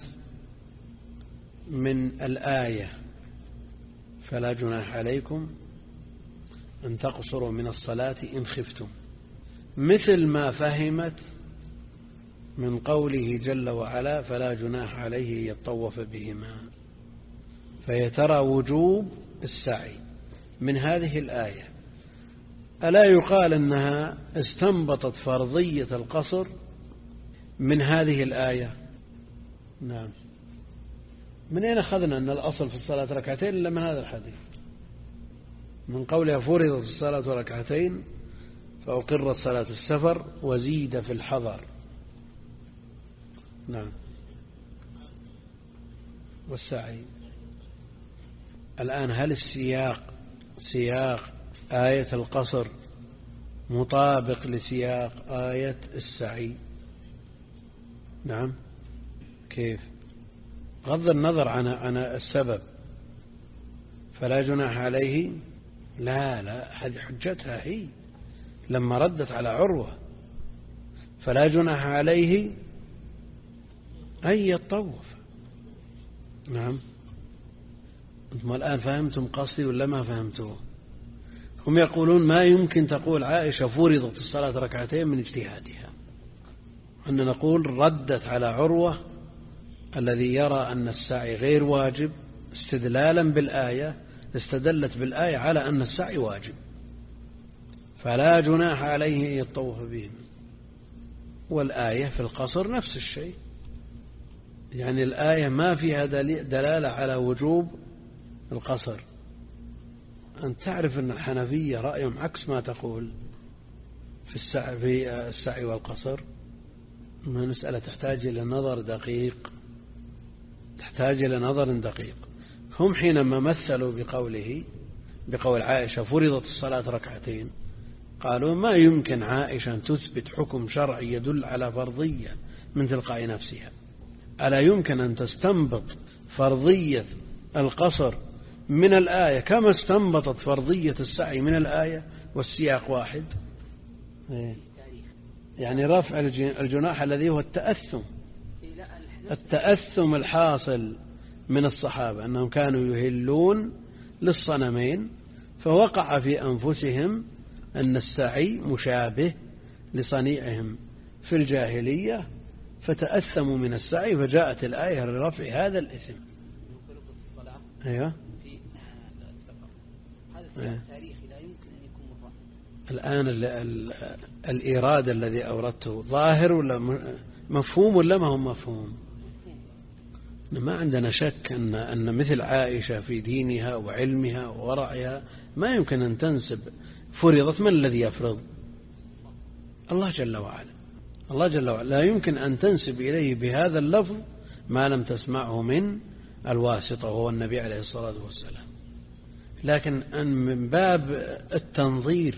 من الآية فلا جناح عليكم أن تقصروا من الصلاة إن خفتم، مثل ما فهمت من قوله جل وعلا فلا جناح عليه يطوف بهما، فيترى وجوب السعي من هذه الآية. ألا يقال أنها استنبطت فرضية القصر من هذه الآية؟ نعم. من أين أخذنا أن الأصل في الصلاة ركعتين إلا من هذا الحديث؟ من قولها فرضت الصلاة ركعتين فأقرت صلاة السفر وزيد في الحضر. نعم. والسعي الآن هل سياق آية القصر مطابق لسياق آية السعي؟ نعم. كيف؟ غض النظر عن السبب، فلا جناح عليه، لا هذه حجتها هي لما ردت على عروة فلا جناح عليه أن يطوف. نعم. أنتم الآن فهمتم قصدي ولا ما فهمتوه؟ هم يقولون ما يمكن تقول عائشة فرضت الصلاة ركعتين من اجتهادها، أن نقول ردت على عروة الذي يرى أن السعي غير واجب استدلالا بالآية، استدلت بالآية على أن السعي واجب، فلا جناح عليه أن يطوف بهم. والآية في القصر نفس الشيء، يعني الآية ما فيها دلالة على وجوب القصر. أن تعرف أن الحنفية رأيهم عكس ما تقول في السعي والقصر. ما مسألة تحتاج إلى نظر دقيق، تحتاج إلى نظر دقيق. هم حينما مثلوا بقول عائشة فرضت الصلاة ركعتين، قالوا ما يمكن عائشة أن تثبت حكم شرعي يدل على فرضية من تلقاء نفسها. ألا يمكن أن تستنبط فرضية القصر من الآية كما استنبطت فرضية السعي من الآية والسياق واحد؟ يعني رفع الجناح الذي هو التأثم الحاصل من الصحابة أنهم كانوا يهلون للصنمين، فوقع في أنفسهم أن السعي مشابه لصنيعهم في الجاهلية، فتأثموا من السعي، فجاءت الآية لرفع هذا الإثم. أيوة. هذا التاريخ لا يمكن أن يكون الآن الإيراد الذي أوردته ظاهر ولا مفهوم ولا ما هو مفهوم؟ ما عندنا شك أن مثل عائشة في دينها وعلمها وورعها ما يمكن أن تنسب فرضت. من الذي يفرض؟ الله جل وعلا. الله جل وعلا لا يمكن أن تنسب إليه بهذا اللفظ ما لم تسمعه من الواسطة وهو النبي عليه الصلاة والسلام. لكن من باب التنظير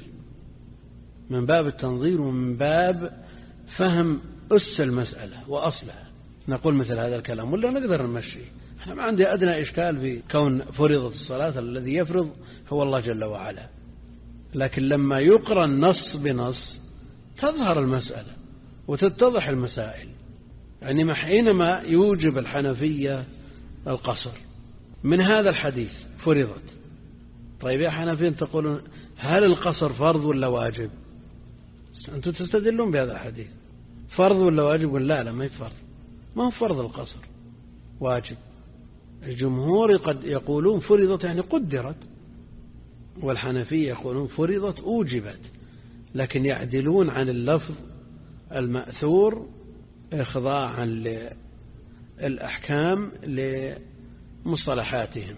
ومن باب فهم أس المسألة وأصلها نقول مثل هذا الكلام، ولا نقدر نمشي. أنا ما عندي أدنى إشكال في كون فرضت الصلاة، الذي يفرض هو الله جل وعلا. لكن لما يقرن نص بنص تظهر المسألة وتتضح المسائل. يعني حينما يوجب الحنفية القصر من هذا الحديث فرضت. طيب يا حنفيين تقولون هل القصر فرض ولا واجب؟ أنتم تستدلون بهذا الحديث فرض ولا واجب؟ قل لا ما هي فرض، ما هو فرض القصر، واجب. الجمهور قد يقولون فرضت يعني قدرت، والحنفية يقولون فرضت أوجبت، لكن يعدلون عن اللفظ المأثور إخضاعا للأحكام لمصطلحاتهم.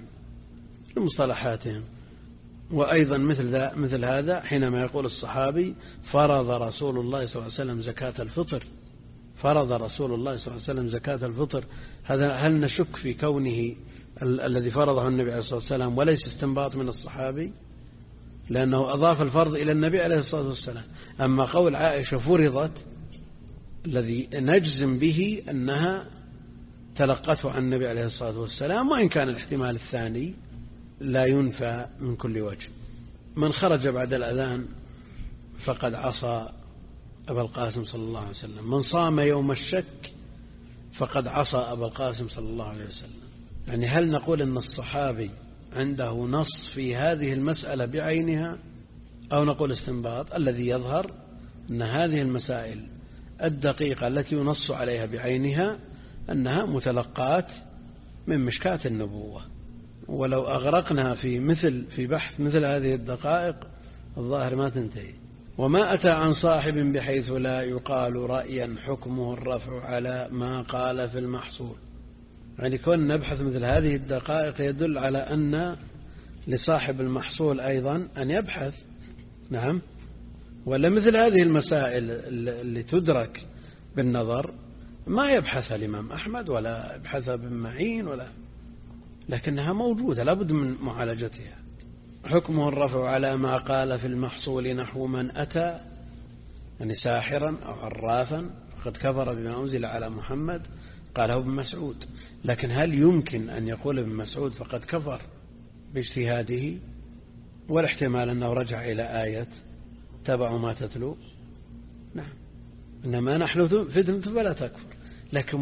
وأيضا مثل هذا حينما يقول الصحابي فرض رسول الله صلى الله عليه وسلم زكاة الفطر، فرض رسول الله صلى الله عليه وسلم زكاة الفطر، هذا هل نشك في كونه الذي فرضه النبي عليه الصلاة والسلام وليس استنباط من الصحابي؟ لأنه أضاف الفرض إلى النبي عليه الصلاة والسلام. أما قول عائشة فرضت الذي نجزم به أنها تلقته عن النبي عليه الصلاة والسلام، وإن كان الاحتمال الثاني لا ينفى من كل وجه. من خرج بعد الأذان فقد عصى أبا القاسم صلى الله عليه وسلم، من صام يوم الشك فقد عصى أبا القاسم صلى الله عليه وسلم. يعني هل نقول أن الصحابي عنده نص في هذه المسألة بعينها، أو نقول استنباط؟ الذي يظهر أن هذه المسائل الدقيقة التي ينص عليها بعينها أنها متلقات من مشكاة النبوة، ولو أغرقنا في بحث مثل هذه الدقائق الظاهر ما تنتهي. وما أتى عن صاحب بحيث لا يقال رأيا حكمه الرفع على ما قال في المحصول. يعني كون نبحث مثل هذه الدقائق يدل على أن لصاحب المحصول أيضا أن يبحث. نعم. ولا مثل هذه المسائل اللي تدرك بالنظر ما يبحثها الإمام أحمد ولا يبحثها ابن معين لكنها موجودة لابد من معالجتها. حكمه الرفع على ما قال في المحصول نحو من أتى يعني ساحرا أو عرافا قد كفر بما أنزل على محمد، قاله ابن مسعود. لكن هل يمكن أن يقول ابن مسعود فقد كفر باجتهاده؟ والاحتمال أنه رجع إلى آية تبعوا ما تتلو. نعم. إنما نحن فتنة فلا تكفر. لكن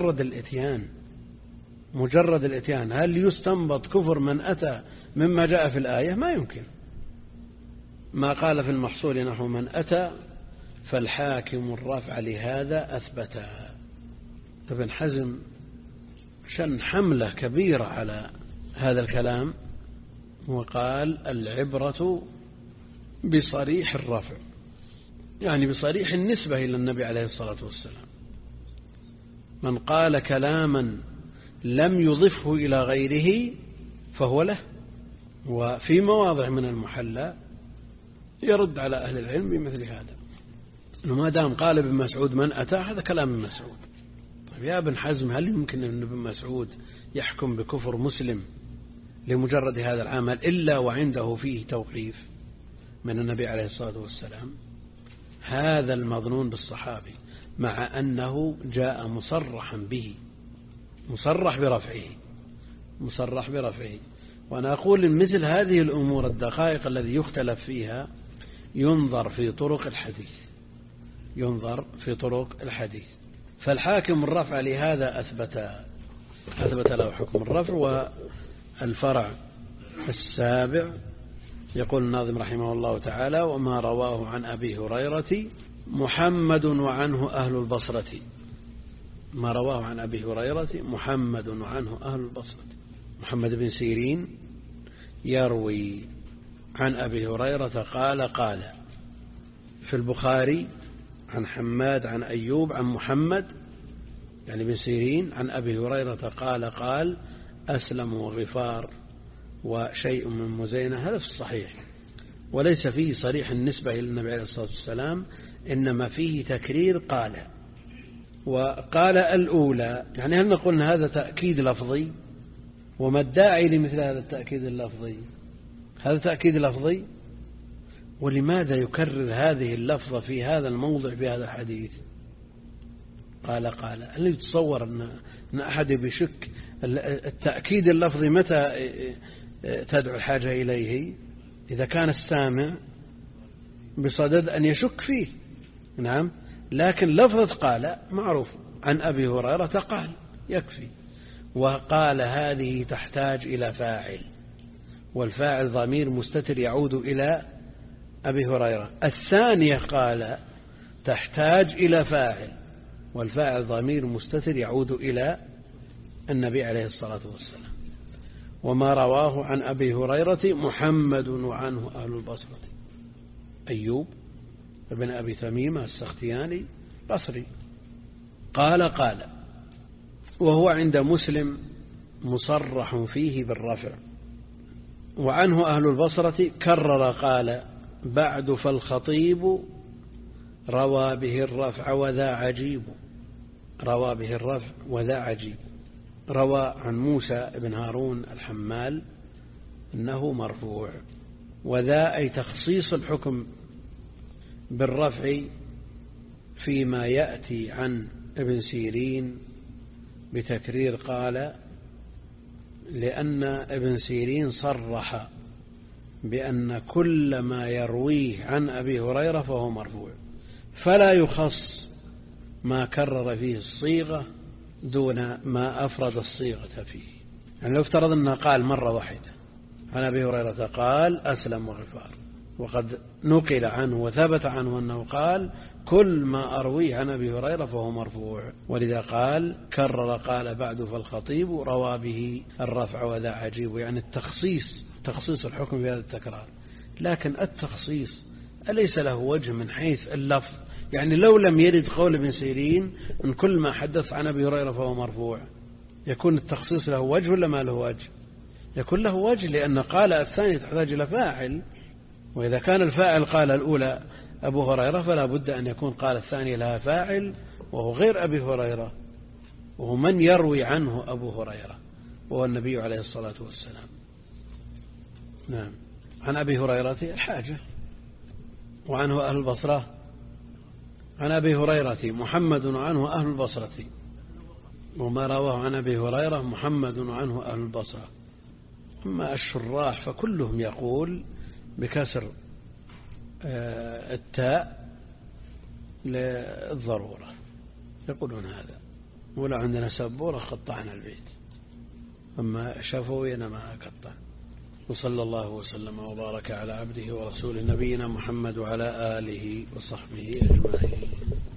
مجرد الإتيان هل يستنبط كفر من أتى مما جاء في الآية؟ ما يمكن. ما قال في المحصول نحو من أتى فالحاكم الرفع لهذا أثبت. ابن حزم شن حملة كبيرة على هذا الكلام وقال العبرة بصريح الرفع، يعني بصريح النسبة إلى النبي عليه الصلاة والسلام. من قال كلاما لم يضفه إلى غيره فهو له. وفي مواضع من المحلى يرد على أهل العلم بمثل هذا، إنه ما دام قال ابن مسعود من أتى هذا كلام ابن مسعود. طيب يا ابن حزم هل يمكن أن ابن مسعود يحكم بكفر مسلم لمجرد هذا العمل إلا وعنده فيه توقيف من النبي عليه الصلاة والسلام؟ هذا المظنون بالصحابي مع أنه جاء مصرح به، مصرح برفعه. وأنا أقول إن مثل هذه الأمور الدقائق الذي يختلف فيها ينظر في طرق الحديث. فالحاكم الرفع لهذا أثبت له حكم الرفع. والفرع السابع يقول الناظم رحمه الله تعالى وما رواه عن أبي هريرة محمد وعنه أهل البصرة. ما رواه عن أبي هريرة محمد وعنه أهل البصرة. محمد بن سيرين يروي عن أبي هريرة قال في البخاري عن حماد عن أيوب عن محمد يعني بن سيرين عن أبي هريرة قال أسلم وغفار وشيء من مزينة. هذا في الصحيح، وليس فيه صريح النسبة إلى النبي عليه الصلاة والسلام، إنما فيه تكرير وقال الأولى. يعني هل نقول هذا تأكيد لفظي؟ وما الداعي لمثل هذا التأكيد اللفظي؟ هذا تأكيد لفظي. ولماذا يكرر هذه اللفظة في هذا الموضع في هذا الحديث؟ قال هل يتصور أن أحد بشك التأكيد اللفظي متى تدعو الحاجة إليه؟ إذا كان السامع بصدد أن يشك فيه. نعم. لكن لفظة قال معروف عن أبي هريرة قال يكفي. وقال هذه تحتاج إلى فاعل، والفاعل ضمير مستتر يعود إلى أبي هريرة. الثانية قال تحتاج إلى فاعل، والفاعل ضمير مستتر يعود إلى النبي عليه الصلاة والسلام. وما رواه عن أبي هريرة محمد وعنه أهل البصرة. أيوب ابن أبي تميمة السختياني بصري قال وهو عند مسلم مصرح فيه بالرفع. وعنه أهل البصرة كرر قال بعد فالخطيب روى به الرفع وذا عجيب. روى به الرفع وذا عجيب. روى عن موسى بن هارون الحمال إنه مرفوع. وذا أي تخصيص الحكم بالرفع فيما يأتي عن ابن سيرين بتكرير قال، لأن ابن سيرين صرح بأن كل ما يرويه عن أبي هريرة فهو مرفوع، فلا يخص ما كرر فيه الصيغة دون ما أفرد الصيغة فيه. يعني لو افترض أنه قال مرة واحدة عن أبي هريرة قال أسلم وغفار، وقد نقل عنه وثبت عنه أنه قال كل ما أرويه عن أبي هريرة فهو مرفوع، ولذا قال كرر قال بعد فالخطيب روى به الرفع وذا عجيب، يعني تخصيص الحكم في هذا التكرار. لكن التخصيص أليس له وجه من حيث اللفظ؟ يعني لو لم يرد قول ابن سيرين إن كل ما حدث عن أبي هريرة فهو مرفوع، يكون التخصيص له وجه ولا ما له وجه؟ يكون له وجه، لأن قال الثاني تحتاج إلى فاعل، وإذا كان الفاعل قال الأولى أبو هريرة فلا بد أن يكون قال الثاني لها فاعل وهو غير أبي هريرة، وهو من يروي عنه أبو هريرة وهو النبي عليه الصلاة والسلام. نعم. عن أبي هريرة الحاجة. وعنه أهل البصرة. عن أبي هريرة محمد عنه أهل البصرة. وما رواه عن أبي هريرة محمد عنه أهل البصرة. أما الشراح فكلهم يقول بكسر التاء للضرورة، يقولون هذا. ولا عندنا سبورة قطعنا البيت، أما شافوينا ما قطع. وصلى الله وسلم وبارك على عبده ورسوله نبينا محمد وعلى آله وصحبه أجمعين.